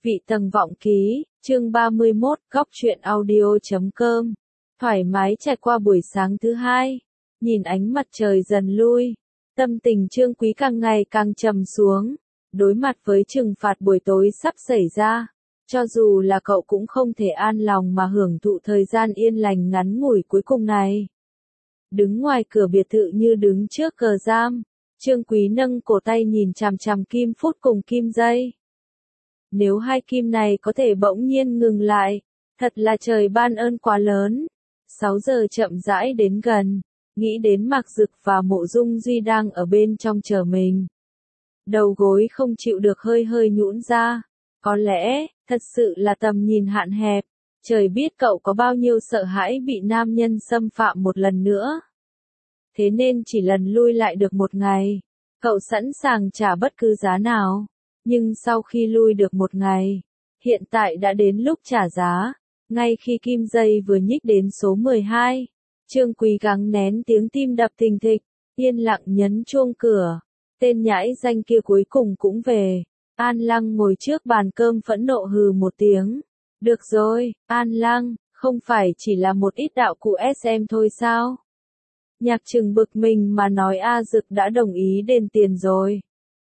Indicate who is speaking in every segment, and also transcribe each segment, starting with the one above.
Speaker 1: Vị tầng vọng ký, chương 31, góc truyện audio.com. Thoải mái trải qua buổi sáng thứ hai, nhìn ánh mặt trời dần lui, tâm tình Trương Quý càng ngày càng trầm xuống. Đối mặt với trừng phạt buổi tối sắp xảy ra, cho dù là cậu cũng không thể an lòng mà hưởng thụ thời gian yên lành ngắn ngủi cuối cùng này. Đứng ngoài cửa biệt thự như đứng trước cờ giam, Trương Quý nâng cổ tay nhìn chằm chằm kim phút cùng kim giây. Nếu hai kim này có thể bỗng nhiên ngừng lại, thật là trời ban ơn quá lớn. 6 giờ chậm rãi đến gần, nghĩ đến Mạc Dực và Mộ Dung Duy đang ở bên trong chờ mình. Đầu gối không chịu được hơi hơi nhũn ra, có lẽ, thật sự là tầm nhìn hạn hẹp, trời biết cậu có bao nhiêu sợ hãi bị nam nhân xâm phạm một lần nữa. Thế nên chỉ lần lui lại được một ngày, cậu sẵn sàng trả bất cứ giá nào. Nhưng sau khi lui được một ngày, hiện tại đã đến lúc trả giá. Ngay khi kim dây vừa nhích đến số 12, Trương Quý gắng nén tiếng tim đập thình thịch, yên lặng nhấn chuông cửa. Tên nhãi danh kia cuối cùng cũng về. An Lăng ngồi trước bàn cơm phẫn nộ hừ một tiếng. Được rồi, An Lăng, không phải chỉ là một ít đạo cụ SM thôi sao? Nhạc Trừng bực mình mà nói A Dực đã đồng ý đền tiền rồi.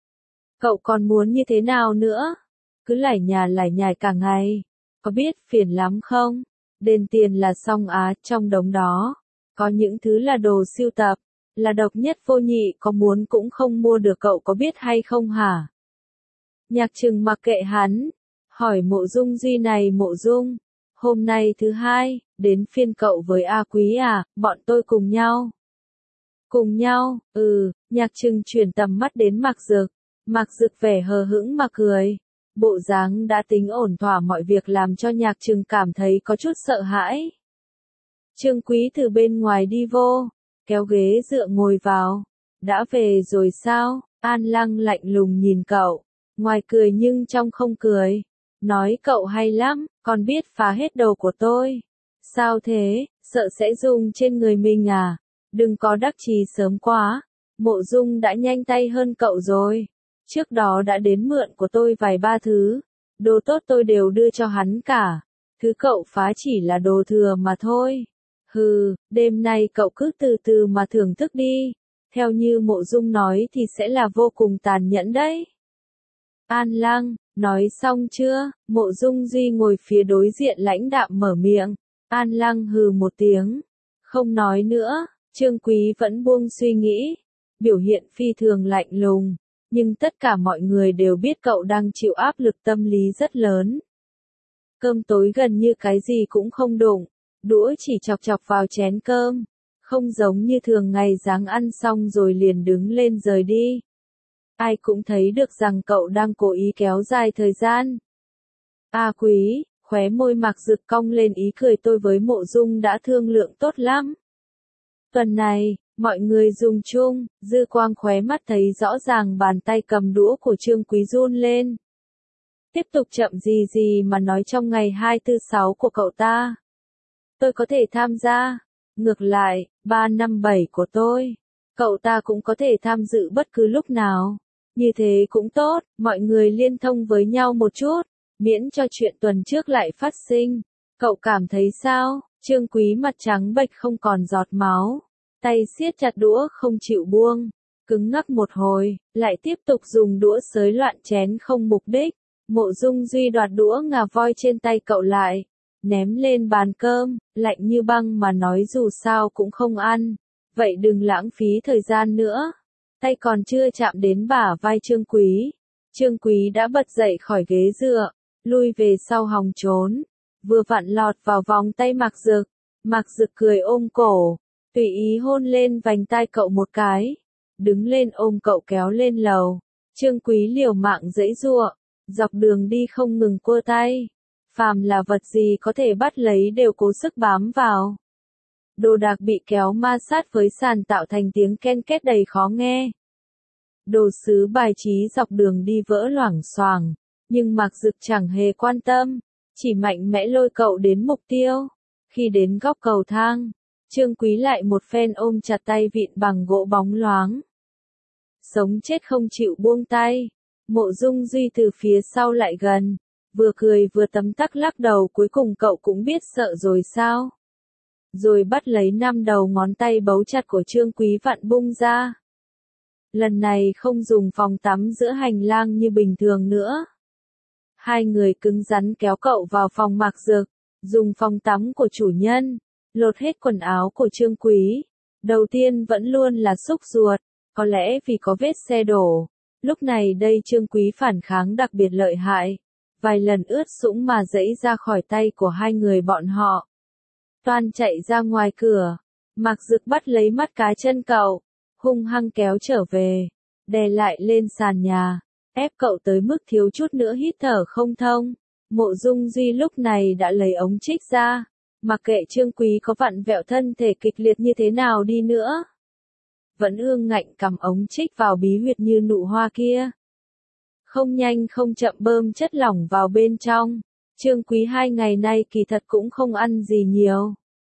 Speaker 1: Cậu còn muốn như thế nào nữa? Cứ lải nhải cả ngày. Có biết phiền lắm không? Đền tiền là xong á, trong đống đó. Có những thứ là đồ sưu tập, là độc nhất vô nhị, có muốn cũng không mua được, cậu có biết hay không hả? Nhạc Trừng mặc kệ hắn, hỏi Mộ Dung Duy này, Mộ Dung, hôm nay thứ hai, đến phiên cậu với A Quý à, bọn tôi cùng nhau. Cùng nhau, Nhạc Trừng chuyển tầm mắt đến Mạc Dực. Mạc Dực vẻ hờ hững mà cười. Bộ dáng đã tính ổn thỏa mọi việc làm cho Nhạc Trừng cảm thấy có chút sợ hãi. Trương Quý từ bên ngoài đi vô, kéo ghế dựa ngồi vào. Đã về rồi sao? An Lăng lạnh lùng nhìn cậu, ngoài cười nhưng trong không cười. Nói cậu hay lắm, còn biết phá hết đầu của tôi. Sao thế, sợ sẽ dùng trên người mình à? Đừng có đắc chí sớm quá. Mộ Dung đã nhanh tay hơn cậu rồi. Trước đó đã đến mượn của tôi vài ba thứ. Đồ tốt tôi đều đưa cho hắn cả. Thứ cậu phá chỉ là đồ thừa mà thôi. Hừ, đêm nay cậu cứ từ từ mà thưởng thức đi. Theo như Mộ Dung nói thì sẽ là vô cùng tàn nhẫn đấy. An Lăng, nói xong chưa? Mộ Dung Duy ngồi phía đối diện lãnh đạm mở miệng. An Lăng hừ một tiếng. Không nói nữa, Trương Quý vẫn buông suy nghĩ. Biểu hiện phi thường lạnh lùng. Nhưng tất cả mọi người đều biết cậu đang chịu áp lực tâm lý rất lớn. Cơm tối gần như cái gì cũng không đụng, đũa chỉ chọc chọc vào chén cơm, không giống như thường ngày dáng ăn xong rồi liền đứng lên rời đi. Ai cũng thấy được rằng cậu đang cố ý kéo dài thời gian. A Quý, khóe môi Mạc Dực cong lên ý cười, tôi với Mộ Dung đã thương lượng tốt lắm. Tuần này, mọi người dùng chung, dư quang khóe mắt thấy rõ ràng bàn tay cầm đũa của Trương Quý run lên. Tiếp tục chậm gì mà nói trong ngày 246 của cậu ta. Tôi có thể tham gia. Ngược lại, 357 của tôi. Cậu ta cũng có thể tham dự bất cứ lúc nào. Như thế cũng tốt, mọi người liên thông với nhau một chút, miễn cho chuyện tuần trước lại phát sinh. Cậu cảm thấy sao? Trương Quý mặt trắng bệch không còn giọt máu. Tay siết chặt đũa không chịu buông, cứng ngắc một hồi, lại tiếp tục dùng đũa xới loạn chén không mục đích. Mộ Dung Duy đoạt đũa ngà voi trên tay cậu lại, ném lên bàn cơm, lạnh như băng mà nói dù sao cũng không ăn, vậy đừng lãng phí thời gian nữa. Tay còn chưa chạm đến bả vai Trương Quý, Trương Quý đã bật dậy khỏi ghế dựa, lui về sau hòng trốn, vừa vặn lọt vào vòng tay Mạc Dực. Mạc Dực cười ôm cổ, tùy ý hôn lên vành tai cậu một cái, đứng lên ôm cậu kéo lên lầu. Trương Quý liều mạng giãy giụa, dọc đường đi không ngừng cua tay, phàm là vật gì có thể bắt lấy đều cố sức bám vào. Đồ đạc bị kéo ma sát với sàn tạo thành tiếng ken két đầy khó nghe. Đồ sứ bài trí dọc đường đi vỡ loảng xoảng, nhưng Mạc Dực chẳng hề quan tâm, chỉ mạnh mẽ lôi cậu đến mục tiêu. Khi đến góc cầu thang, Trương Quý lại một phen ôm chặt tay vịn bằng gỗ bóng loáng. Sống chết không chịu buông tay. Mộ Dung Duy từ phía sau lại gần, vừa cười vừa tấm tắc lắc đầu, cuối cùng cậu cũng biết sợ rồi sao? Rồi bắt lấy 5 đầu ngón tay bấu chặt của Trương Quý vặn bung ra. Lần này không dùng phòng tắm giữa hành lang như bình thường nữa. Hai người cứng rắn kéo cậu vào phòng Mạc Dực, dùng phòng tắm của chủ nhân, lột hết quần áo của Trương Quý. Đầu tiên vẫn luôn là xúc ruột, có lẽ vì có vết xe đổ. Lúc này đây Trương Quý phản kháng đặc biệt lợi hại, vài lần ướt sũng mà giãy ra khỏi tay của hai người bọn họ. Toan chạy ra ngoài cửa, Mạc Dực bắt lấy mắt cá chân cậu, hung hăng kéo trở về, đè lại lên sàn nhà, ép cậu tới mức thiếu chút nữa hít thở không thông. Mộ Dung Duy lúc này đã lấy ống trích ra, mặc kệ Trương Quý có vặn vẹo thân thể kịch liệt như thế nào đi nữa, vẫn ương ngạnh cầm ống trích vào bí huyệt như nụ hoa kia. Không nhanh không chậm bơm chất lỏng vào bên trong. Trương Quý 2 ngày nay kỳ thật cũng không ăn gì nhiều.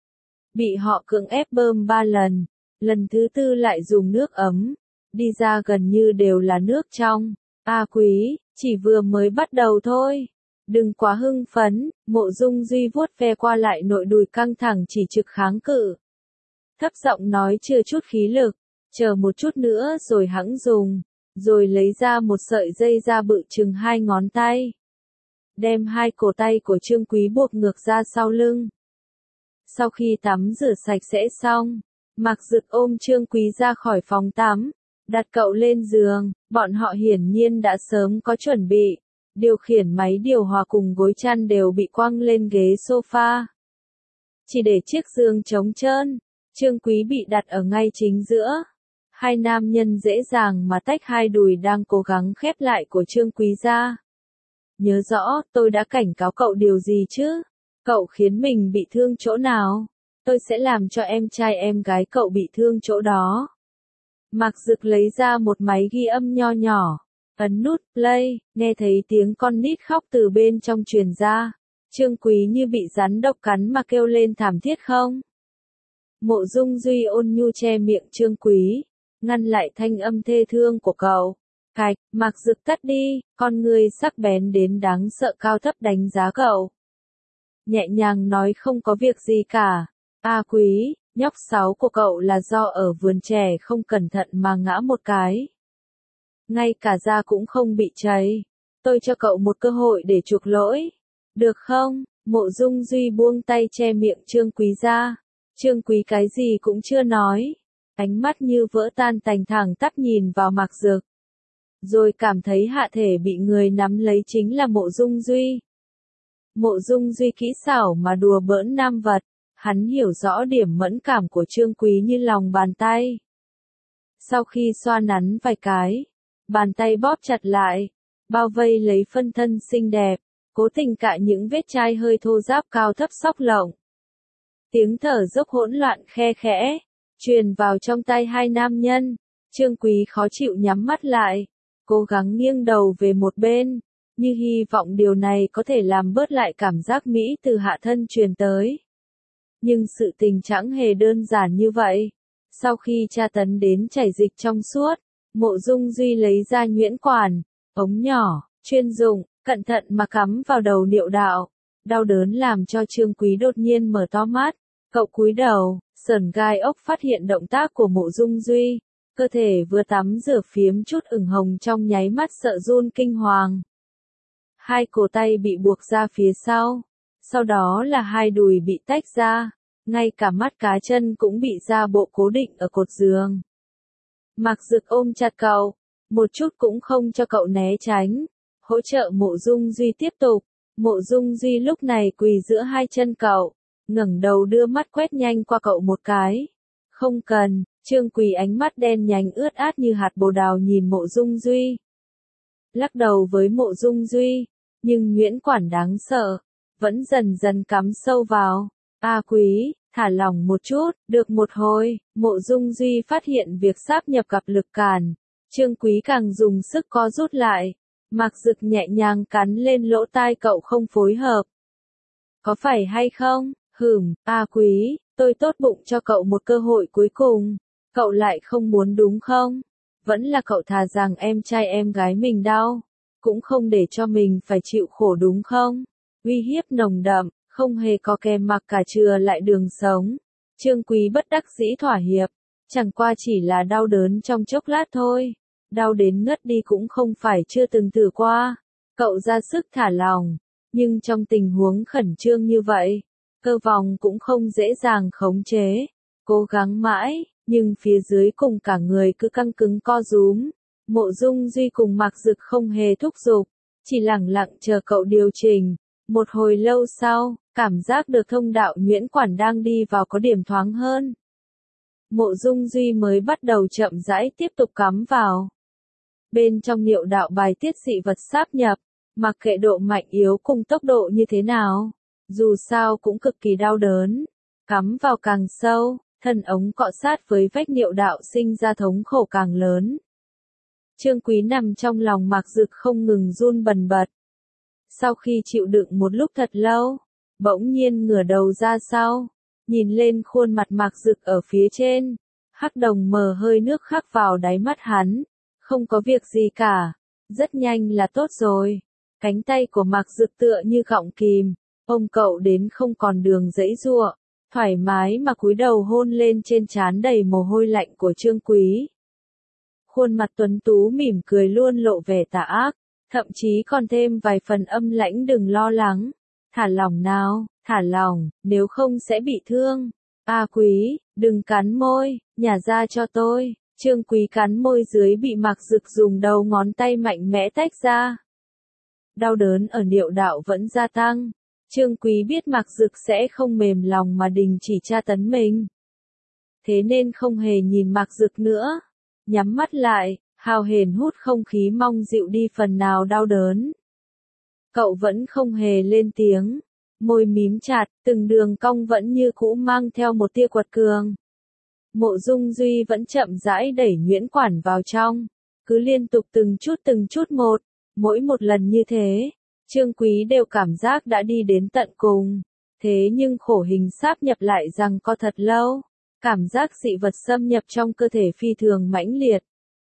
Speaker 1: Bị họ cưỡng ép bơm 3 lần, lần thứ 4 lại dùng nước ấm, đi ra gần như đều là nước trong. Quý, chỉ vừa mới bắt đầu thôi. Đừng quá hưng phấn, Mộ Dung Duy vuốt ve qua lại nội đùi căng thẳng chỉ trực kháng cự. Thấp giọng nói chưa chút khí lực, chờ một chút nữa rồi hẵng dùng, rồi lấy ra một sợi dây da bự chừng 2 ngón tay. Đem 2 cổ tay của Trương Quý buộc ngược ra sau lưng. Sau khi tắm rửa sạch sẽ xong, Mạc Dực ôm Trương Quý ra khỏi phòng tắm, đặt cậu lên giường, bọn họ hiển nhiên đã sớm có chuẩn bị. Điều khiển máy điều hòa cùng gối chăn đều bị quăng lên ghế sofa. Chỉ để chiếc giường trống trơn, Trương Quý bị đặt ở ngay chính giữa. Hai nam nhân dễ dàng mà tách hai đùi đang cố gắng khép lại của Trương Quý ra. Nhớ rõ, tôi đã cảnh cáo cậu điều gì chứ? Cậu khiến mình bị thương chỗ nào? Tôi sẽ làm cho em trai em gái cậu bị thương chỗ đó. Mạc Dực lấy ra một máy ghi âm nho nhỏ. Ấn nút play, nghe thấy tiếng con nít khóc từ bên trong truyền ra. Trương Quý như bị rắn độc cắn mà kêu lên thảm thiết không? Mộ Dung Duy ôn nhu che miệng Trương Quý, ngăn lại thanh âm thê thương của cậu. Cạch, Mạc Dực tắt đi, con người sắc bén đến đáng sợ cao thấp đánh giá cậu. Nhẹ nhàng nói không có việc gì cả. Quý, nhóc sáu của cậu là do ở vườn trẻ không cẩn thận mà ngã một cái. Ngay cả da cũng không bị cháy. Tôi cho cậu một cơ hội để chuộc lỗi. Được không? Mộ Dung Duy buông tay che miệng Trương Quý ra. Trương Quý cái gì cũng chưa nói. Ánh mắt như vỡ tan tành thẳng tắp nhìn vào Mạc Dực. Rồi cảm thấy hạ thể bị người nắm lấy chính là Mộ Dung Duy. Mộ Dung Duy kỹ xảo mà đùa bỡn nam vật. Hắn hiểu rõ điểm mẫn cảm của Trương Quý như lòng bàn tay. Sau khi xoa nắn vài cái, bàn tay bóp chặt lại, bao vây lấy phân thân xinh đẹp, cố tình cạy những vết chai hơi thô ráp cao thấp xóc lộng. Tiếng thở dốc hỗn loạn khe khẽ, truyền vào trong tai hai nam nhân. Trương Quý khó chịu nhắm mắt lại, cố gắng nghiêng đầu về một bên, như hy vọng điều này có thể làm bớt lại cảm giác mỹ từ hạ thân truyền tới. Nhưng sự tình chẳng hề đơn giản như vậy. Sau khi tra tấn đến chảy dịch trong suốt, Mộ Dung Duy lấy ra nhuyễn quản, ống nhỏ, chuyên dụng, cẩn thận mà cắm vào đầu niệu đạo. Đau đớn làm cho Trương Quý đột nhiên mở to mắt. Cậu cúi đầu, sởn gai ốc phát hiện động tác của Mộ Dung Duy. Cơ thể vừa tắm rửa phiếm chút ửng hồng trong nháy mắt sợ run kinh hoàng. Hai cổ tay bị buộc ra phía sau. Sau đó là hai đùi bị tách ra. Ngay cả mắt cá chân cũng bị ra bộ cố định ở cột giường. Mạc Dực ôm chặt cậu, một chút cũng không cho cậu né tránh, hỗ trợ Mộ Dung Duy tiếp tục. Mộ Dung Duy lúc này quỳ giữa hai chân cậu, ngẩng đầu đưa mắt quét nhanh qua cậu một cái. Không cần. Trương Quý ánh mắt đen nhánh ướt át như hạt bồ đào nhìn Mộ Dung Duy. Lắc đầu với Mộ Dung Duy, nhưng nhuyễn quản đáng sợ, vẫn dần dần cắm sâu vào. Quý, thả lỏng một chút. Được một hồi, Mộ Dung Duy phát hiện việc sáp nhập gặp lực cản. Trương Quý càng dùng sức co rút lại. Mạc Dực nhẹ nhàng cắn lên lỗ tai cậu không phối hợp. Có phải hay không? Quý, tôi tốt bụng cho cậu một cơ hội cuối cùng. Cậu lại không muốn đúng không? Vẫn là cậu thà rằng em trai em gái mình đau. cũng không để cho mình phải chịu khổ đúng không? Uy hiếp nồng đậm, không hề có kèm mặc cả chừa lại đường sống. Trương Quý bất đắc dĩ thỏa hiệp, chẳng qua chỉ là đau đớn trong chốc lát thôi. Đau đến ngất đi cũng không phải chưa từng thử qua. Cậu ra sức thả lòng, nhưng trong tình huống khẩn trương như vậy, cơ vòng cũng không dễ dàng khống chế. Cố gắng mãi, nhưng phía dưới cùng cả người cứ căng cứng co rúm. Mộ Dung Duy cùng Mạc Dực không hề thúc giục, chỉ lẳng lặng chờ cậu điều chỉnh. Một hồi lâu sau, cảm giác được thông đạo nhuyễn quản đang đi vào có điểm thoáng hơn. Mộ Dung Duy mới bắt đầu chậm rãi tiếp tục cắm vào. Bên trong niệu đạo bài tiết dị vật sáp nhập, mặc kệ độ mạnh yếu cùng tốc độ như thế nào, dù sao cũng cực kỳ đau đớn. Cắm vào càng sâu, thân ống cọ sát với vách niệu đạo sinh ra thống khổ càng lớn. Trương Quý nằm trong lòng Mạc Dực không ngừng run bần bật. Sau khi chịu đựng một lúc thật lâu, bỗng nhiên ngửa đầu ra sau, nhìn lên khuôn mặt Mạc Dực ở phía trên, hắc đồng mờ hơi nước khắc vào đáy mắt hắn, không có việc gì cả, rất nhanh là tốt rồi. Cánh tay của Mạc Dực tựa như gọng kìm, ôm cậu đến không còn đường giãy giụa, thoải mái mà cúi đầu hôn lên trên trán đầy mồ hôi lạnh của Trương Quý. Khuôn mặt tuấn tú mỉm cười luôn lộ vẻ tà ác, thậm chí còn thêm vài phần âm lãnh. Đừng lo lắng, thả lỏng nào, thả lỏng, nếu không sẽ bị thương. A Quý, đừng cắn môi, nhả ra cho tôi. Trương Quý cắn môi dưới bị Mạc Dực dùng đầu ngón tay mạnh mẽ tách ra. Đau đớn ở niệu đạo vẫn gia tăng. Trương Quý biết Mạc Dực sẽ không mềm lòng mà đình chỉ tra tấn mình. Thế nên không hề nhìn Mạc Dực nữa. Nhắm mắt lại, hào hển hút không khí mong dịu đi phần nào đau đớn. Cậu vẫn không hề lên tiếng. Môi mím chặt, từng đường cong vẫn như cũ mang theo một tia quật cường. Mộ Dung Duy vẫn chậm rãi đẩy nhuyễn quản vào trong. Cứ liên tục từng chút một. Mỗi một lần như thế, Trương Quý đều cảm giác đã đi đến tận cùng. Thế nhưng khổ hình sáp nhập lại rằng có thật lâu. Cảm giác dị vật xâm nhập trong cơ thể phi thường mãnh liệt.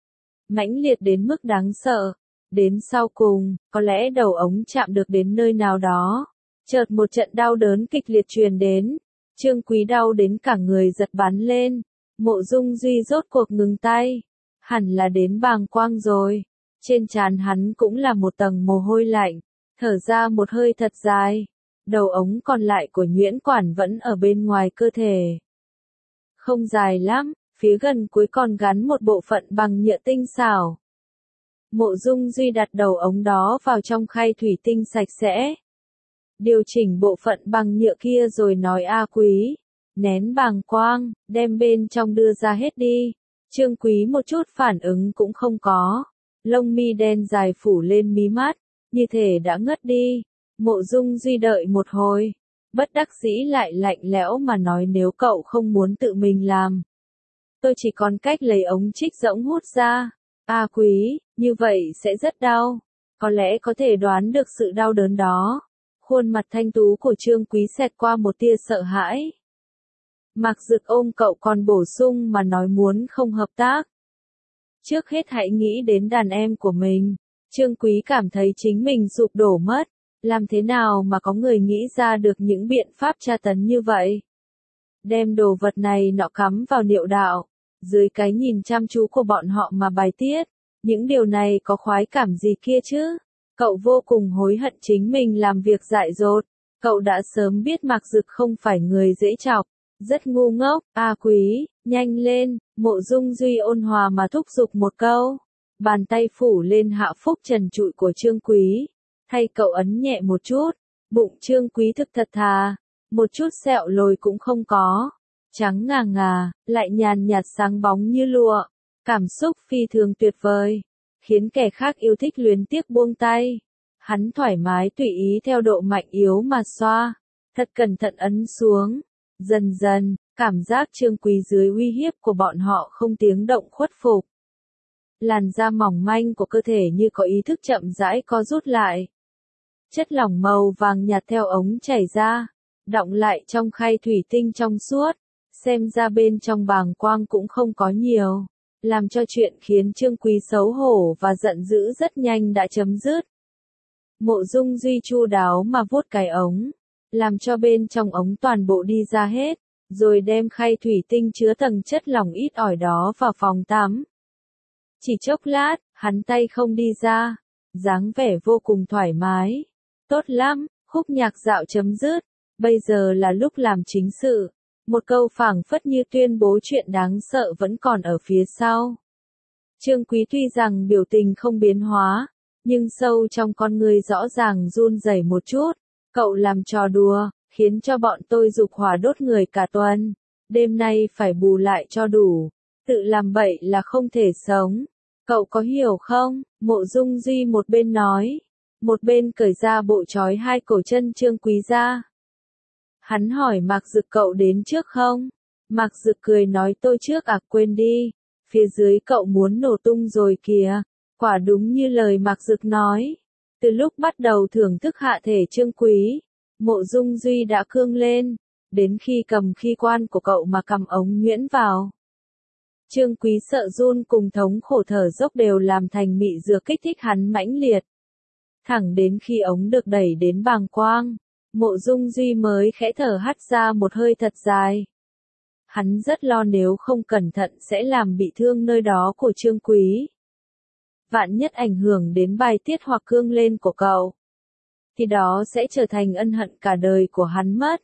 Speaker 1: Mãnh liệt đến mức đáng sợ. Đến sau cùng, có lẽ đầu ống chạm được đến nơi nào đó. Chợt một trận đau đớn kịch liệt truyền đến. Trương Quý đau đến cả người giật bắn lên. Mộ Dung Duy rốt cuộc ngừng tay. Hẳn là đến bàng quang rồi. Trên trán hắn cũng là một tầng mồ hôi lạnh. Thở ra một hơi thật dài. Đầu ống còn lại của nhuyễn quản vẫn ở bên ngoài cơ thể. Không dài lắm, phía gần cuối còn gắn một bộ phận bằng nhựa tinh xảo. Mộ Dung Duy đặt đầu ống đó vào trong khay thủy tinh sạch sẽ. Điều chỉnh bộ phận bằng nhựa kia rồi nói: A Quý, nén bàng quang, đem bên trong đưa ra hết đi. Trương Quý một chút phản ứng cũng không có. Lông mi đen dài phủ lên mí mắt, như thể đã ngất đi. Mộ Dung Duy đợi một hồi, bất đắc dĩ lại lạnh lẽo mà nói: nếu cậu không muốn tự mình làm, tôi chỉ còn cách lấy ống trích rỗng hút ra. A Quý, như vậy sẽ rất đau. Có lẽ có thể đoán được sự đau đớn đó. Khuôn mặt thanh tú của Trương Quý xẹt qua một tia sợ hãi. Mạc Dực ôm cậu còn bổ sung mà nói: muốn không hợp tác, trước hết hãy nghĩ đến đàn em của mình. Trương Quý cảm thấy chính mình sụp đổ mất. Làm thế nào mà có người nghĩ ra được những biện pháp tra tấn như vậy? Đem đồ vật này nọ cắm vào niệu đạo, dưới cái nhìn chăm chú của bọn họ mà bài tiết. Những điều này có khoái cảm gì kia chứ? Cậu vô cùng hối hận chính mình làm việc dại dột. Cậu đã sớm biết Mạc Dực không phải người dễ chọc. Rất ngu ngốc. A Quý, nhanh lên. Mộ Dung Duy ôn hòa mà thúc giục một câu. Bàn tay phủ lên hạ phúc trần trụi của Trương Quý. Thay cậu ấn nhẹ một chút. Bụng Trương Quý thực thật thà. Một chút sẹo lồi cũng không có. Trắng ngà ngà, lại nhàn nhạt sáng bóng như lụa. Cảm xúc phi thường tuyệt vời. Khiến kẻ khác yêu thích luyến tiếc buông tay. Hắn thoải mái tùy ý theo độ mạnh yếu mà xoa. Thật cẩn thận ấn xuống. Dần dần, cảm giác Trương Quý dưới uy hiếp của bọn họ không tiếng động khuất phục. Làn da mỏng manh của cơ thể như có ý thức chậm rãi co rút lại. Chất lỏng màu vàng nhạt theo ống chảy ra, đọng lại trong khay thủy tinh trong suốt. Xem ra bên trong bàng quang cũng không có nhiều. làm cho chuyện khiến Trương Quý xấu hổ và giận dữ rất nhanh đã chấm dứt. Mộ Dung Duy chu đáo mà vuốt cái ống, làm cho bên trong ống toàn bộ đi ra hết, rồi đem khay thủy tinh chứa tầng chất lỏng ít ỏi đó vào phòng tắm. Chỉ chốc lát, hắn tay không đi ra, dáng vẻ vô cùng thoải mái. Tốt lắm, khúc nhạc dạo chấm dứt, bây giờ là lúc làm chính sự. Một câu phảng phất như tuyên bố chuyện đáng sợ vẫn còn ở phía sau. Trương Quý tuy rằng biểu tình không biến hóa, nhưng sâu trong con người rõ ràng run rẩy một chút. Cậu làm trò đùa, khiến cho bọn tôi dục hỏa đốt người cả tuần. Đêm nay phải bù lại cho đủ. Tự làm bậy là không thể sống. Cậu có hiểu không? Mộ Dung Duy một bên nói, một bên cởi ra bộ trói hai cổ chân Trương Quý ra. Hắn hỏi Mạc Dực cậu đến trước không? Mạc Dực cười nói tôi trước à, quên đi. Phía dưới cậu muốn nổ tung rồi kìa. Quả đúng như lời Mạc Dực nói. Từ lúc bắt đầu thưởng thức hạ thể Trương Quý, Mộ Dung Duy đã cương lên, đến khi cầm khí quan của cậu mà cầm ống nhuyễn vào. Trương Quý sợ run cùng thống khổ thở dốc đều làm thành mị dược kích thích hắn mãnh liệt. Thẳng đến khi ống được đẩy đến bàng quang, Mộ Dung Duy mới khẽ thở hắt ra một hơi thật dài. Hắn rất lo nếu không cẩn thận sẽ làm bị thương nơi đó của Trương Quý. Vạn nhất ảnh hưởng đến bài tiết hoặc cương lên của cậu, thì đó sẽ trở thành ân hận cả đời của hắn mất.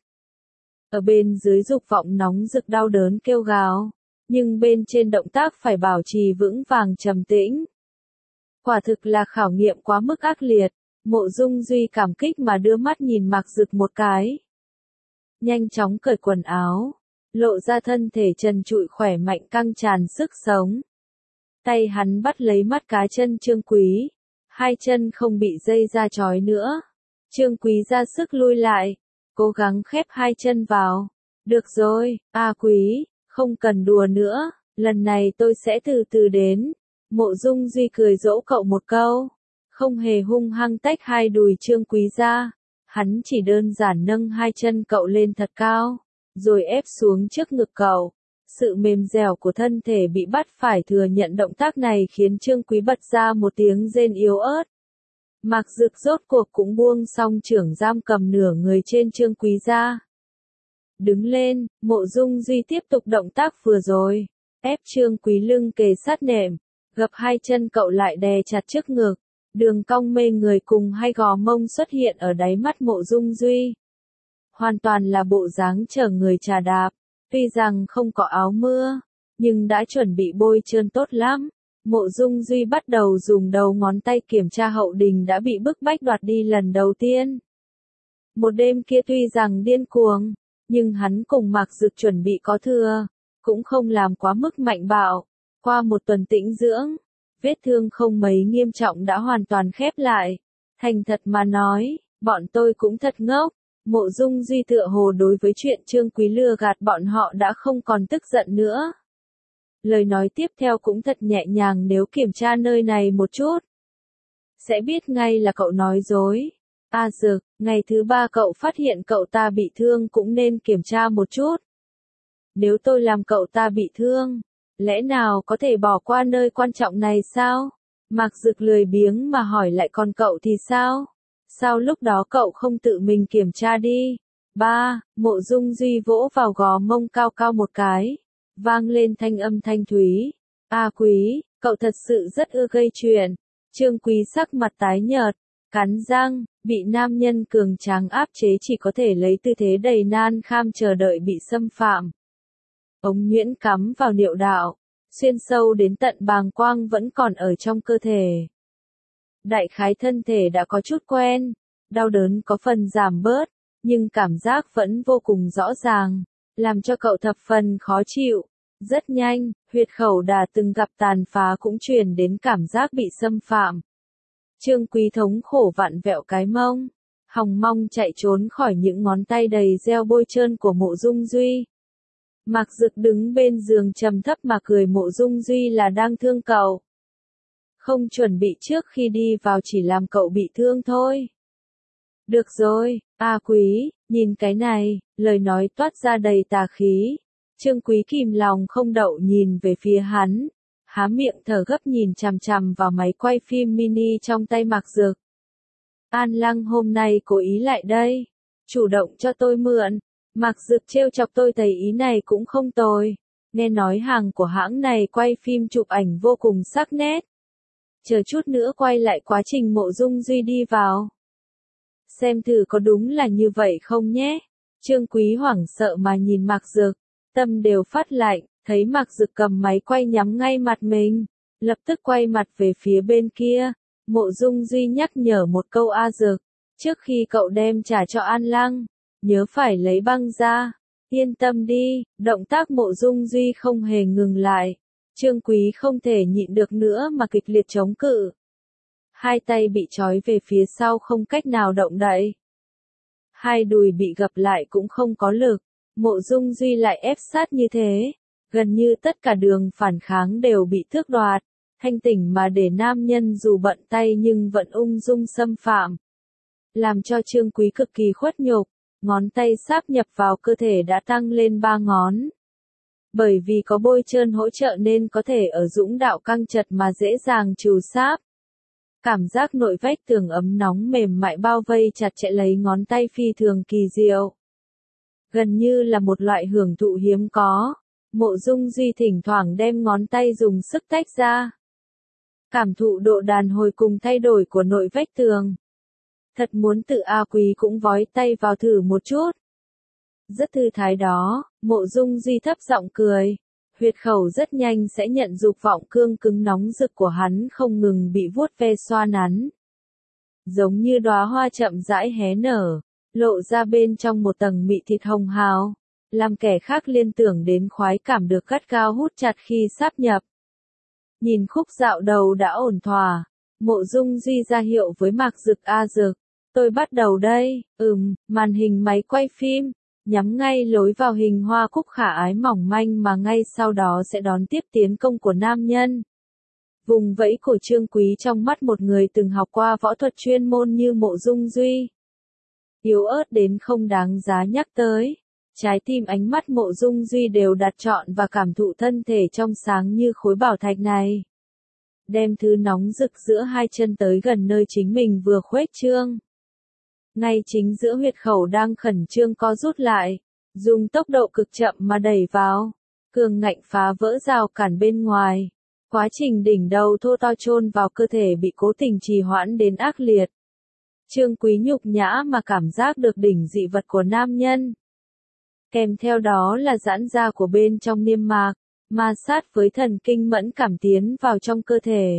Speaker 1: Ở bên dưới dục vọng nóng rực đau đớn kêu gào, nhưng bên trên động tác phải bảo trì vững vàng trầm tĩnh. Quả thực là khảo nghiệm quá mức ác liệt. Mộ Dung Duy cảm kích mà đưa mắt nhìn Mạc Dực một cái. Nhanh chóng cởi quần áo, lộ ra thân thể trần trụi khỏe mạnh căng tràn sức sống. Tay hắn bắt lấy mắt cá chân Trương Quý, hai chân không bị dây ra trói nữa. Trương Quý ra sức lui lại, cố gắng khép hai chân vào. Được rồi, Quý, không cần đùa nữa, lần này tôi sẽ từ từ đến. Mộ Dung Duy cười dỗ cậu một câu, không hề hung hăng tách hai đùi Trương Quý ra. Hắn chỉ đơn giản nâng hai chân cậu lên thật cao, rồi ép xuống trước ngực cậu. Sự mềm dẻo của thân thể bị bắt phải thừa nhận động tác này khiến Trương Quý bật ra một tiếng rên yếu ớt. Mạc Dực rốt cuộc cũng buông xong chưởng giam cầm nửa người trên Trương Quý ra. Đứng lên, Mộ Dung Duy tiếp tục động tác vừa rồi, ép Trương Quý lưng kề sát nệm, gập hai chân cậu lại đè chặt trước ngực. Đường cong mê người cùng hai gò mông xuất hiện ở đáy mắt Mộ Dung Duy. Hoàn toàn là bộ dáng chở người trà đạp, tuy rằng không có áo mưa, nhưng đã chuẩn bị bôi trơn tốt lắm. Mộ Dung Duy bắt đầu dùng đầu ngón tay kiểm tra hậu đình đã bị bức bách đoạt đi lần đầu tiên. Một đêm kia tuy rằng điên cuồng, nhưng hắn cùng Mạc Dực chuẩn bị có thừa, cũng không làm quá mức mạnh bạo. Qua một tuần tĩnh dưỡng, vết thương không mấy nghiêm trọng đã hoàn toàn khép lại. Thành thật mà nói, bọn tôi cũng thật ngốc. Mộ Dung Duy tựa hồ đối với chuyện Trương Quý lừa gạt bọn họ đã không còn tức giận nữa. Lời nói tiếp theo cũng thật nhẹ nhàng, nếu kiểm tra nơi này một chút, sẽ biết ngay là cậu nói dối. Dực, ngày thứ 3 cậu phát hiện cậu ta bị thương cũng nên kiểm tra một chút. Nếu tôi làm cậu ta bị thương, lẽ nào có thể bỏ qua nơi quan trọng này sao? Mạc Dực lười biếng mà hỏi lại, còn cậu thì sao? Sao lúc đó cậu không tự mình kiểm tra đi? Mộ Dung Duy vỗ vào gò mông cao cao một cái, vang lên thanh âm thanh thúy. Quý, cậu thật sự rất ưa gây chuyện. Trương Quý sắc mặt tái nhợt, cắn răng, bị nam nhân cường tráng áp chế chỉ có thể lấy tư thế đầy nan kham chờ đợi bị xâm phạm. Ống nhuyễn cắm vào niệu đạo, xuyên sâu đến tận bàng quang vẫn còn ở trong cơ thể. Đại khái thân thể đã có chút quen, đau đớn có phần giảm bớt, nhưng cảm giác vẫn vô cùng rõ ràng, làm cho cậu thập phần khó chịu. Rất nhanh, huyệt khẩu đã từng gặp tàn phá cũng truyền đến cảm giác bị xâm phạm. Trương Quý thống khổ vặn vẹo cái mông, hòng mong chạy trốn khỏi những ngón tay đầy gieo bôi trơn của Mộ Dung Duy. Mạc Dực đứng bên giường trầm thấp mà cười, Mộ Dung Duy là đang thương cậu. Không chuẩn bị trước khi đi vào chỉ làm cậu bị thương thôi. Được rồi, Quý, nhìn cái này, lời nói toát ra đầy tà khí. Trương Quý kìm lòng không đậu nhìn về phía hắn. há miệng thở gấp nhìn chằm chằm vào máy quay phim mini trong tay Mạc Dực. An Lăng hôm nay cố ý lại đây, chủ động cho tôi mượn. Mạc Dực trêu chọc tôi thấy ý này cũng không tồi. Nghe nói hàng của hãng này quay phim chụp ảnh vô cùng sắc nét. Chờ chút nữa quay lại quá trình Mộ Dung Duy đi vào. Xem thử có đúng là như vậy không nhé. Trương Quý hoảng sợ mà nhìn Mạc Dực, tâm đều phát lạnh, thấy Mạc Dực cầm máy quay nhắm ngay mặt mình, lập tức quay mặt về phía bên kia. Mộ Dung Duy nhắc nhở một câu A Dực, trước khi cậu đem trả cho An Lăng, nhớ phải lấy băng ra. Yên tâm đi, động tác Mộ Dung Duy không hề ngừng lại. Trương Quý không thể nhịn được nữa mà kịch liệt chống cự. Hai tay bị trói về phía sau không cách nào động đậy. Hai đùi bị gập lại cũng không có lực. Mộ Dung Duy lại ép sát như thế. Gần như tất cả đường phản kháng đều bị tước đoạt. Thanh tỉnh mà để nam nhân dù bận tay nhưng vẫn ung dung xâm phạm. Làm cho Trương Quý cực kỳ khuất nhục. Ngón tay sáp nhập vào cơ thể đã tăng lên 3 ngón. Bởi vì có bôi trơn hỗ trợ nên có thể ở dũng đạo căng chật mà dễ dàng trù sáp. Cảm giác nội vách tường ấm nóng mềm mại bao vây chặt chẽ lấy ngón tay phi thường kỳ diệu. Gần như là một loại hưởng thụ hiếm có. Mộ Dung Duy thỉnh thoảng đem ngón tay dùng sức tách ra. Cảm thụ độ đàn hồi cùng thay đổi của nội vách tường. Thật muốn tự A Quý cũng vói tay vào thử một chút. Rất thư thái đó, Mộ Dung Duy thấp giọng cười. Huyệt khẩu rất nhanh sẽ nhận dục vọng cương cứng nóng rực của hắn không ngừng bị vuốt ve xoa nắn. Giống như đóa hoa chậm rãi hé nở, lộ ra bên trong một tầng mị thịt hồng hào, làm kẻ khác liên tưởng đến khoái cảm được gắt gao hút chặt khi sáp nhập. Nhìn khúc dạo đầu đã ổn thỏa, Mộ Dung Duy ra hiệu với Mạc Dực A Dực, tôi bắt đầu đây. Màn hình máy quay phim nhắm ngay lối vào hình hoa cúc khả ái mỏng manh mà ngay sau đó sẽ đón tiếp tiến công của nam nhân. Vùng vẫy của Trương Quý trong mắt một người từng học qua võ thuật chuyên môn như Mộ Dung Duy. Yếu ớt đến không đáng giá nhắc tới. Trái tim ánh mắt Mộ Dung Duy đều đặt trọn và cảm thụ thân thể trong sáng như khối bảo thạch này. Đem thứ nóng rực giữa hai chân tới gần nơi chính mình vừa khuếch trương. Ngay chính giữa huyệt khẩu đang khẩn trương co rút lại, dùng tốc độ cực chậm mà đẩy vào, cường ngạnh phá vỡ rào cản bên ngoài. Quá trình đỉnh đầu thô to chôn vào cơ thể bị cố tình trì hoãn đến ác liệt. Trương Quý nhục nhã mà cảm giác được đỉnh dị vật của nam nhân. Kèm theo đó là giãn ra của bên trong niêm mạc, ma sát với thần kinh mẫn cảm tiến vào trong cơ thể.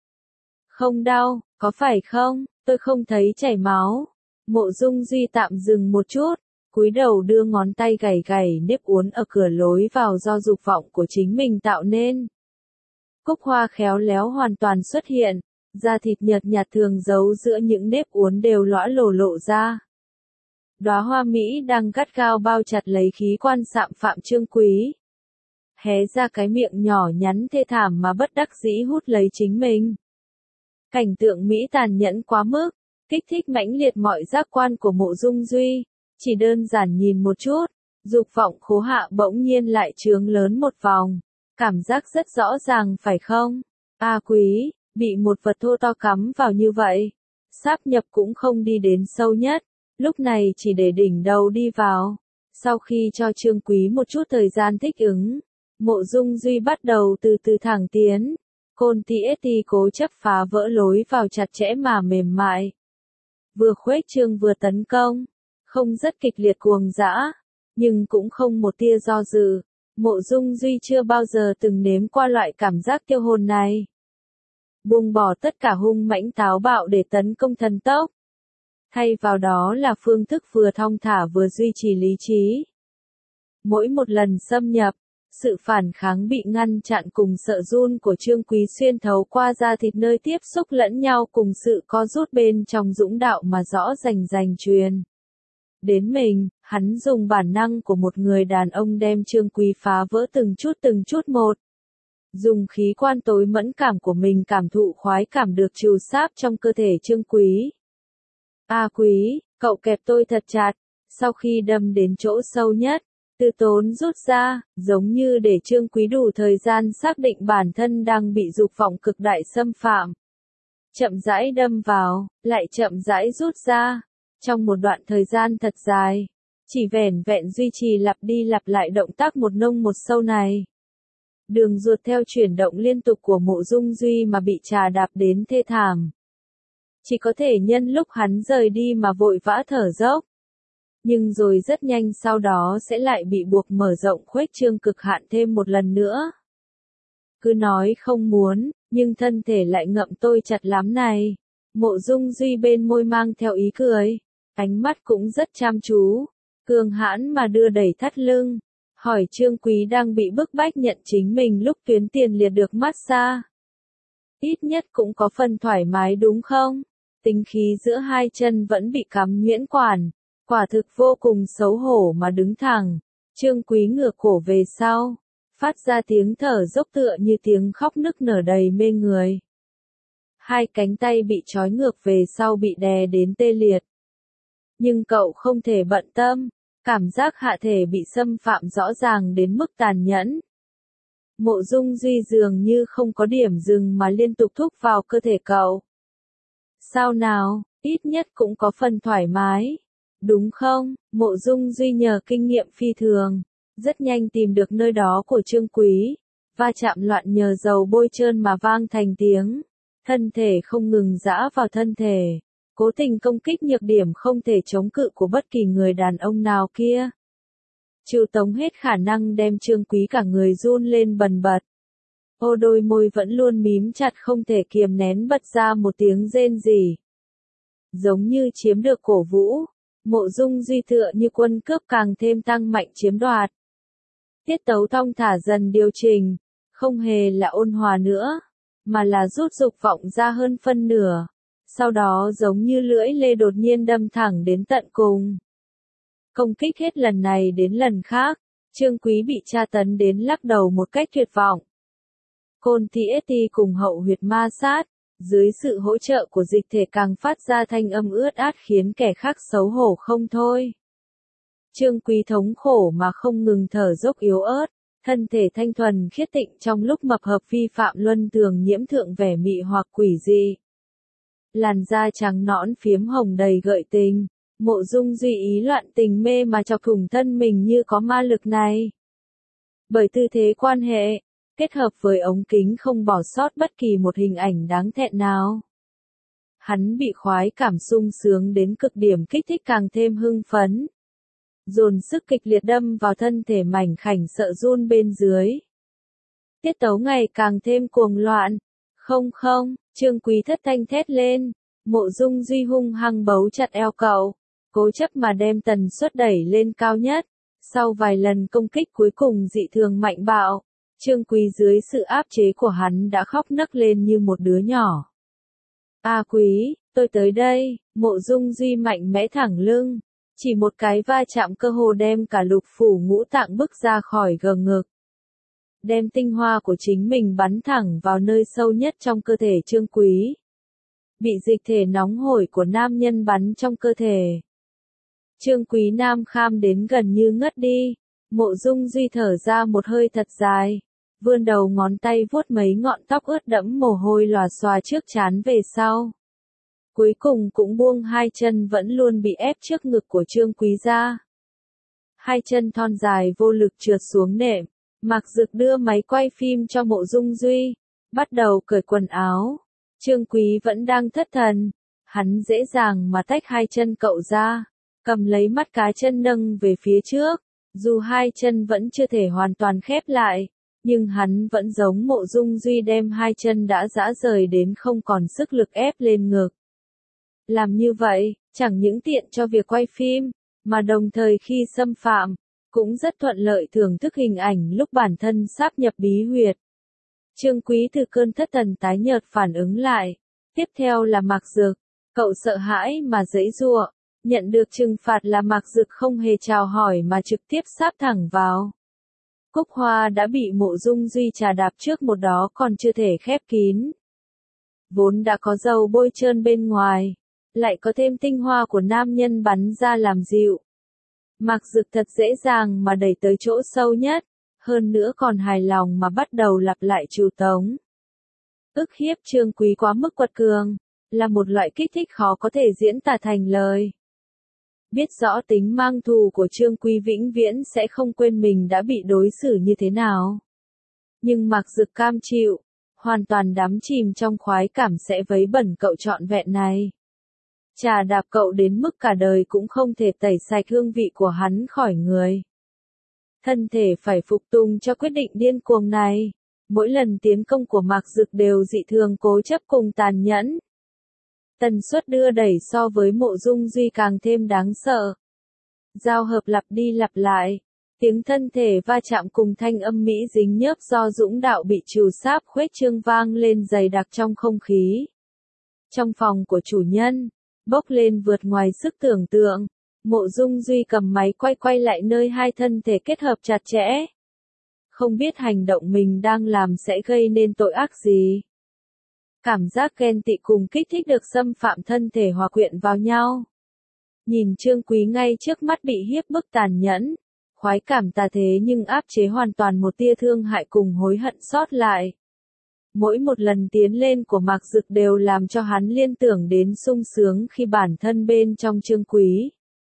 Speaker 1: Không đau, có phải không? Tôi không thấy chảy máu. Mộ Dung Duy tạm dừng một chút, cúi đầu đưa ngón tay gảy gảy nếp uốn ở cửa lối vào do dục vọng của chính mình tạo nên. Cúc hoa khéo léo hoàn toàn xuất hiện, da thịt nhợt nhạt thường giấu giữa những nếp uốn đều lõa lộ ra. Đóa hoa mỹ đang gắt gao bao chặt lấy khí quan sạm phạm Trương Quý. Hé ra cái miệng nhỏ nhắn thê thảm mà bất đắc dĩ hút lấy chính mình. Cảnh tượng mỹ tàn nhẫn quá mức, kích thích mãnh liệt mọi giác quan của Mộ Dung Duy. Chỉ đơn giản nhìn một chút, dục vọng khố hạ bỗng nhiên lại trướng lớn một vòng. Cảm giác rất rõ ràng phải không? A Quý, bị một vật thô to cắm vào như vậy. Sáp nhập cũng không đi đến sâu nhất, lúc này chỉ để đỉnh đầu đi vào. Sau khi cho Trương Quý một chút thời gian thích ứng, Mộ Dung Duy bắt đầu từ từ thẳng tiến. Côn TST cố chấp phá vỡ lối vào chặt chẽ mà mềm mại. Vừa khuếch trương vừa tấn công, không rất kịch liệt cuồng dã, nhưng cũng không một tia do dự. Mộ Dung Duy chưa bao giờ từng nếm qua loại cảm giác tiêu hồn này. Buông bỏ tất cả hung mãnh táo bạo để tấn công thần tốc. Thay vào đó là phương thức vừa thong thả vừa duy trì lý trí. Mỗi một lần xâm nhập, sự phản kháng bị ngăn chặn cùng sợ run của Trương Quý xuyên thấu qua da thịt nơi tiếp xúc lẫn nhau cùng sự co rút bên trong dũng đạo mà rõ rành truyền. Đến mình, hắn dùng bản năng của một người đàn ông đem Trương Quý phá vỡ từng chút một. Dùng khí quan tối mẫn cảm của mình cảm thụ khoái cảm được trù sáp trong cơ thể Trương Quý. A Quý, cậu kẹp tôi thật chặt, sau khi đâm đến chỗ sâu nhất, Từ tốn rút ra, giống như để Trương Quý đủ thời gian xác định bản thân đang bị dục vọng cực đại xâm phạm. Chậm rãi đâm vào, lại chậm rãi rút ra. Trong một đoạn thời gian thật dài, chỉ vẻn vẹn duy trì lặp đi lặp lại động tác một nông một sâu này. Đường ruột theo chuyển động liên tục của Mộ Dung Duy mà bị trà đạp đến thê thảm. Chỉ có thể nhân lúc hắn rời đi mà vội vã thở dốc. Nhưng rồi rất nhanh sau đó sẽ lại bị buộc mở rộng khuếch trương cực hạn thêm một lần nữa. Cứ nói không muốn, nhưng thân thể lại ngậm tôi chặt lắm này. Mộ Dung Duy bên môi mang theo ý cười, ánh mắt cũng rất chăm chú, cường hãn mà đưa đẩy thắt lưng, hỏi Trương Quý đang bị bức bách nhận chính mình lúc tuyến tiền liệt được massage. Ít nhất cũng có phần thoải mái đúng không? Tính khí giữa hai chân vẫn bị cắm nhuyễn quản, quả thực vô cùng xấu hổ mà đứng thẳng. Trương Quý ngửa cổ về sau, phát ra tiếng thở dốc tựa như tiếng khóc nức nở đầy mê người. Hai cánh tay bị trói ngược về sau bị đè đến tê liệt. Nhưng cậu không thể bận tâm, cảm giác hạ thể bị xâm phạm rõ ràng đến mức tàn nhẫn. Mộ Dung Duy dường như không có điểm dừng mà liên tục thúc vào cơ thể cậu. Sao nào, ít nhất cũng có phần thoải mái. Đúng không? Mộ Dung Duy nhờ kinh nghiệm phi thường, rất nhanh tìm được nơi đó của Trương Quý, va chạm loạn nhờ dầu bôi trơn mà vang thành tiếng. Thân thể không ngừng giã vào thân thể, cố tình công kích nhược điểm không thể chống cự của bất kỳ người đàn ông nào kia. Trừ tống hết khả năng đem Trương Quý cả người run lên bần bật. Ô đôi môi vẫn luôn mím chặt không thể kiềm nén bật ra một tiếng rên rỉ. Giống như chiếm được cổ vũ, Mộ Dung Duy tựa như quân cướp càng thêm tăng mạnh chiếm đoạt. Tiết tấu thong thả dần điều chỉnh, không hề là ôn hòa nữa, mà là rút dục vọng ra hơn phân nửa. Sau đó giống như lưỡi lê đột nhiên đâm thẳng đến tận cùng. Công kích hết lần này đến lần khác, Trương Quý bị tra tấn đến lắc đầu một cách tuyệt vọng. Côn TST cùng hậu huyệt ma sát, dưới sự hỗ trợ của dịch thể càng phát ra thanh âm ướt át khiến kẻ khác xấu hổ không thôi. Trương Quý thống khổ mà không ngừng thở dốc yếu ớt, thân thể thanh thuần khiết tịnh trong lúc mập hợp vi phạm luân thường nhiễm thượng vẻ mị hoặc quỷ dị. Làn da trắng nõn phiếm hồng đầy gợi tình, Mộ Dung Duy ý loạn tình mê mà chọc thủng thân mình như có ma lực này. Bởi tư thế quan hệ, kết hợp với ống kính không bỏ sót bất kỳ một hình ảnh đáng thẹn nào. Hắn bị khoái cảm sung sướng đến cực điểm kích thích càng thêm hưng phấn. Dồn sức kịch liệt đâm vào thân thể mảnh khảnh sợ run bên dưới. Tiết tấu ngày càng thêm cuồng loạn. Không, Trương Quý thất thanh thét lên. Mộ Dung Duy hung hăng bấu chặt eo cậu, cố chấp mà đem tần suất đẩy lên cao nhất. Sau vài lần công kích cuối cùng dị thường mạnh bạo, Trương Quý dưới sự áp chế của hắn đã khóc nấc lên như một đứa nhỏ. A Quý, tôi tới đây. Mộ Dung Duy mạnh mẽ thẳng lưng, chỉ một cái va chạm cơ hồ đem cả lục phủ ngũ tạng bức ra khỏi gờ ngực. Đem tinh hoa của chính mình bắn thẳng vào nơi sâu nhất trong cơ thể Trương Quý. Bị dịch thể nóng hổi của nam nhân bắn trong cơ thể. Trương Quý nam kham đến gần như ngất đi. Mộ Dung Duy thở ra một hơi thật dài, vươn đầu ngón tay vuốt mấy ngọn tóc ướt đẫm mồ hôi lòa xòa trước trán về sau. Cuối cùng cũng buông hai chân vẫn luôn bị ép trước ngực của Trương Quý ra. Hai chân thon dài vô lực trượt xuống nệm, Mạc Dực đưa máy quay phim cho Mộ Dung Duy, bắt đầu cởi quần áo. Trương Quý vẫn đang thất thần, hắn dễ dàng mà tách hai chân cậu ra, cầm lấy mắt cá chân nâng về phía trước. Dù hai chân vẫn chưa thể hoàn toàn khép lại, nhưng hắn vẫn giống Mộ Dung Duy đem hai chân đã rã rời đến không còn sức lực ép lên ngực. Làm như vậy, chẳng những tiện cho việc quay phim, mà đồng thời khi xâm phạm, cũng rất thuận lợi thưởng thức hình ảnh lúc bản thân sáp nhập bí huyệt. Trương Quý từ cơn thất thần tái nhợt phản ứng lại. Tiếp theo là Mạc Dực, cậu sợ hãi mà giãy giụa. Nhận được trừng phạt là Mạc Dực không hề chào hỏi mà trực tiếp sáp thẳng vào. Cúc hoa đã bị Mộ Dung Duy trà đạp trước một đó còn chưa thể khép kín. Vốn đã có dầu bôi trơn bên ngoài, lại có thêm tinh hoa của nam nhân bắn ra làm dịu. Mạc Dực thật dễ dàng mà đẩy tới chỗ sâu nhất, hơn nữa còn hài lòng mà bắt đầu lặp lại trù tống. Ức hiếp Trương Quý quá mức quật cường, là một loại kích thích khó có thể diễn tả thành lời. Biết rõ tính mang thù của Trương Quý vĩnh viễn sẽ không quên mình đã bị đối xử như thế nào. Nhưng Mạc Dực cam chịu, hoàn toàn đắm chìm trong khoái cảm sẽ vấy bẩn cậu trọn vẹn này. Trà đạp cậu đến mức cả đời cũng không thể tẩy sạch hương vị của hắn khỏi người. Thân thể phải phục tùng cho quyết định điên cuồng này. Mỗi lần tiến công của Mạc Dực đều dị thường cố chấp cùng tàn nhẫn. Tần suất đưa đẩy so với Mộ Dung Duy càng thêm đáng sợ. Giao hợp lặp đi lặp lại, tiếng thân thể va chạm cùng thanh âm mỹ dính nhớp do dũng đạo bị trù sáp khuếch trương vang lên dày đặc trong không khí. Trong phòng của chủ nhân, bốc lên vượt ngoài sức tưởng tượng, Mộ Dung Duy cầm máy quay lại nơi hai thân thể kết hợp chặt chẽ. Không biết hành động mình đang làm sẽ gây nên tội ác gì. Cảm giác ghen tị cùng kích thích được xâm phạm thân thể hòa quyện vào nhau. Nhìn Trương Quý ngay trước mắt bị hiếp bức tàn nhẫn, khoái cảm tà thế nhưng áp chế hoàn toàn một tia thương hại cùng hối hận sót lại. Mỗi một lần tiến lên của Mạc Dực đều làm cho hắn liên tưởng đến sung sướng khi bản thân bên trong Trương Quý.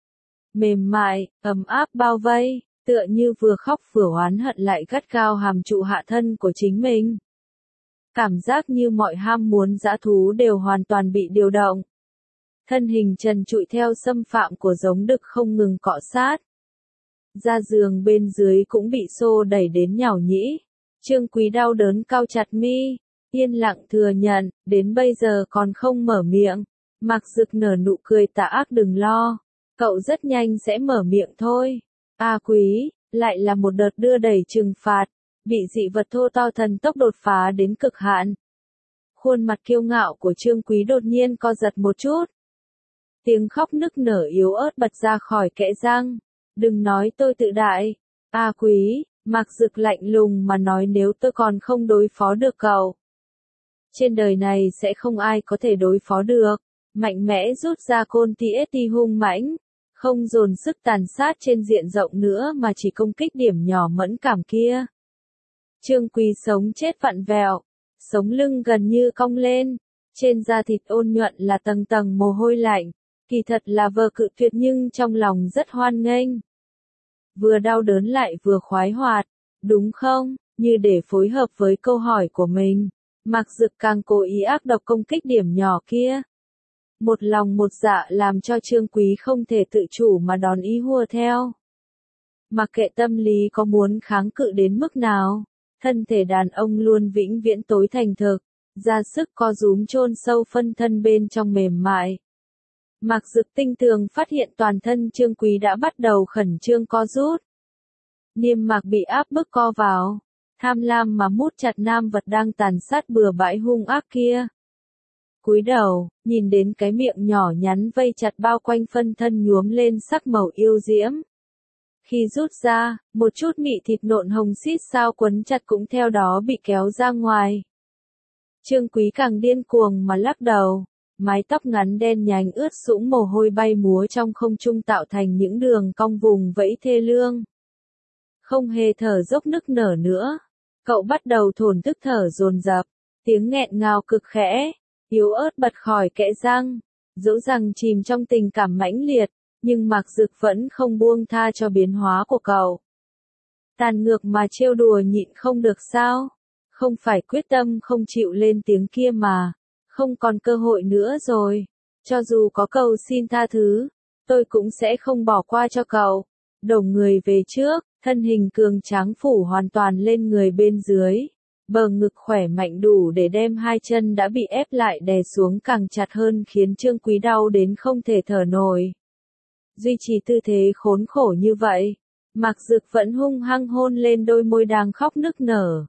Speaker 1: Mềm mại, ấm áp bao vây, tựa như vừa khóc vừa oán hận lại gắt gao hàm trụ hạ thân của chính mình. Cảm giác như mọi ham muốn dã thú đều hoàn toàn bị điều động. Thân hình trần trụi theo xâm phạm của giống đực không ngừng cọ sát. Da giường bên dưới cũng bị xô đẩy đến nhão nhĩ. Trương Quý đau đớn cau chặt mi, yên lặng thừa nhận, đến bây giờ còn không mở miệng. Mạc Dực nở nụ cười tà ác đừng lo, cậu rất nhanh sẽ mở miệng thôi. Quý, lại là một đợt đưa đẩy trừng phạt, bị dị vật thô to thần tốc đột phá đến cực hạn. Khuôn mặt kiêu ngạo của Trương Quý đột nhiên co giật một chút. Tiếng khóc nức nở yếu ớt bật ra khỏi kẽ răng. Đừng nói tôi tự đại. Quý, Mạc Dực lạnh lùng mà nói nếu tôi còn không đối phó được cậu. Trên đời này sẽ không ai có thể đối phó được. Mạnh mẽ rút ra côn TST hung mãnh. Không dồn sức tàn sát trên diện rộng nữa mà chỉ công kích điểm nhỏ mẫn cảm kia. Trương Quý sống chết vặn vẹo, sống lưng gần như cong lên, trên da thịt ôn nhuận là tầng tầng mồ hôi lạnh, kỳ thật là vờ cự tuyệt nhưng trong lòng rất hoan nghênh. Vừa đau đớn lại vừa khoái hoạt, đúng không? Như để phối hợp với câu hỏi của mình, Mạc Dực càng cố ý ác độc công kích điểm nhỏ kia. Một lòng một dạ làm cho Trương Quý không thể tự chủ mà đón ý hùa theo. Mặc kệ tâm lý có muốn kháng cự đến mức nào, thân thể đàn ông luôn vĩnh viễn tối thành thực, ra sức co rúm chôn sâu phân thân bên trong mềm mại. Mạc Dực tinh tường phát hiện toàn thân Trương Quý đã bắt đầu khẩn trương co rút. Niêm mạc bị áp bức co vào, tham lam mà mút chặt nam vật đang tàn sát bừa bãi hung ác kia. Cúi đầu, nhìn đến cái miệng nhỏ nhắn vây chặt bao quanh phân thân nhuốm lên sắc màu yêu diễm. Khi rút ra, một chút mị thịt nộn hồng xít sao quấn chặt cũng theo đó bị kéo ra ngoài. Trương Quý càng điên cuồng mà lắc đầu, mái tóc ngắn đen nhánh ướt sũng mồ hôi bay múa trong không trung tạo thành những đường cong vùng vẫy thê lương. Không hề thở dốc nức nở nữa, cậu bắt đầu thổn thức thở dồn dập, tiếng nghẹn ngào cực khẽ, yếu ớt bật khỏi kẽ răng, dẫu rằng chìm trong tình cảm mãnh liệt, nhưng Mạc Dực vẫn không buông tha cho biến hóa của cậu. Tàn ngược mà trêu đùa nhịn không được sao? Không phải quyết tâm không chịu lên tiếng kia mà, không còn cơ hội nữa rồi. Cho dù có cầu xin tha thứ, tôi cũng sẽ không bỏ qua cho cậu. Đổ người về trước, thân hình cường tráng phủ hoàn toàn lên người bên dưới. Bờ ngực khỏe mạnh đủ để đem hai chân đã bị ép lại đè xuống càng chặt hơn khiến Trương Quý đau đến không thể thở nổi. Duy trì tư thế khốn khổ như vậy, Mạc Dực vẫn hung hăng hôn lên đôi môi đang khóc nức nở.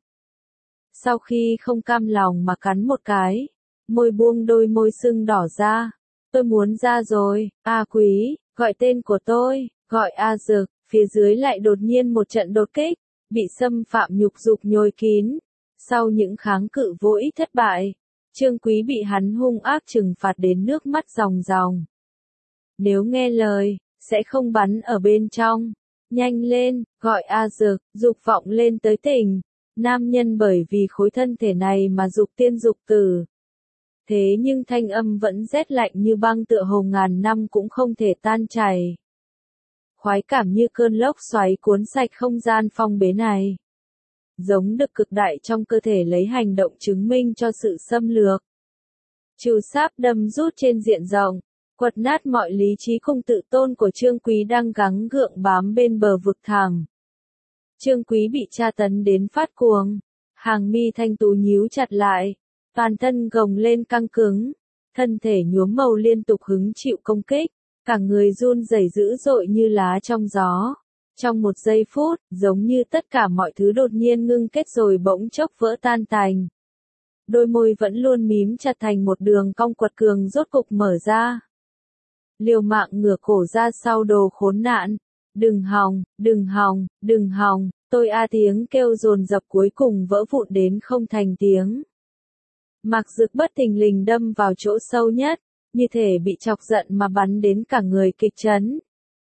Speaker 1: Sau khi không cam lòng mà cắn một cái, môi buông đôi môi sưng đỏ ra. Tôi muốn ra rồi, Quý, gọi tên của tôi, gọi Dực, phía dưới lại đột nhiên một trận đột kích, bị xâm phạm nhục dục nhồi kín. Sau những kháng cự vô ích thất bại, Trương Quý bị hắn hung ác trừng phạt đến nước mắt ròng ròng. Nếu nghe lời, sẽ không bắn ở bên trong. Nhanh lên, gọi A Dực, dục vọng lên tới tỉnh. Nam nhân bởi vì khối thân thể này mà dục tiên dục tử. Thế nhưng thanh âm vẫn rét lạnh như băng tựa hồ ngàn năm cũng không thể tan chảy. Khoái cảm như cơn lốc xoáy cuốn sạch không gian phong bế này. Giống được cực đại trong cơ thể lấy hành động chứng minh cho sự xâm lược. Trừ sáp đâm rút trên diện rộng, quật nát mọi lý trí cùng tự tôn của Trương Quý đang gắng gượng bám bên bờ vực thẳm. Trương Quý bị tra tấn đến phát cuồng, hàng mi thanh tú nhíu chặt lại, toàn thân gồng lên căng cứng, thân thể nhuốm màu liên tục hứng chịu công kích, cả người run rẩy dữ dội như lá trong gió. Trong một giây phút, giống như tất cả mọi thứ đột nhiên ngưng kết rồi bỗng chốc vỡ tan tành. Đôi môi vẫn luôn mím chặt thành một đường cong quật cường rốt cục mở ra. Liều mạng ngửa cổ ra sau đồ khốn nạn. Đừng hòng, đừng hòng, đừng hòng, tôi tiếng kêu dồn dập cuối cùng vỡ vụn đến không thành tiếng. Mạc Dực bất thình lình đâm vào chỗ sâu nhất, như thể bị chọc giận mà bắn đến cả người kịch chấn.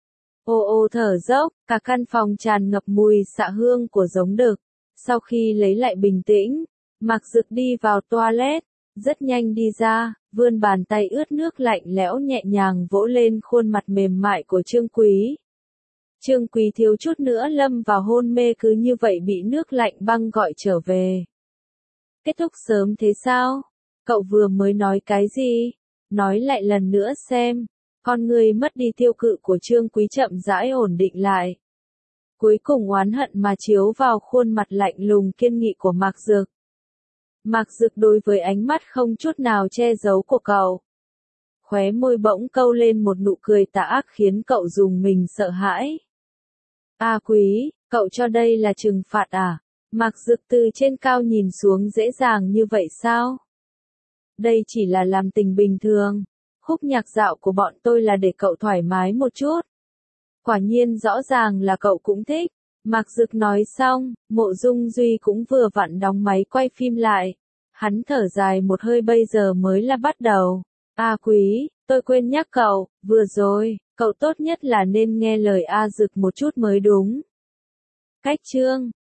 Speaker 1: Ô ô thở dốc, cả căn phòng tràn ngập mùi xạ hương của giống đực. Sau khi lấy lại bình tĩnh, Mạc Dực đi vào toilet, rất nhanh đi ra, vươn bàn tay ướt nước lạnh lẽo nhẹ nhàng vỗ lên khuôn mặt mềm mại của Trương Quý. Trương Quý thiếu chút nữa lâm vào hôn mê cứ như vậy bị nước lạnh băng gọi trở về. Kết thúc sớm thế sao? Cậu vừa mới nói cái gì? Nói lại lần nữa xem. Con người mất đi tiêu cự của Trương Quý chậm rãi ổn định lại. Cuối cùng oán hận mà chiếu vào khuôn mặt lạnh lùng kiên nghị của Mạc Dực. Mạc Dực đối với ánh mắt không chút nào che giấu của cậu. Khóe môi bỗng câu lên một nụ cười tà ác khiến cậu rùng mình sợ hãi. Quý, cậu cho đây là trừng phạt à? Mạc Dực từ trên cao nhìn xuống dễ dàng như vậy sao? Đây chỉ là làm tình bình thường. Khúc nhạc dạo của bọn tôi là để cậu thoải mái một chút. Quả nhiên rõ ràng là cậu cũng thích. Mạc Dực nói xong, Mộ Dung Duy cũng vừa vặn đóng máy quay phim lại. Hắn thở dài một hơi bây giờ mới là bắt đầu. Quý, tôi quên nhắc cậu, vừa rồi, cậu tốt nhất là nên nghe lời Dực một chút mới đúng. Cách chương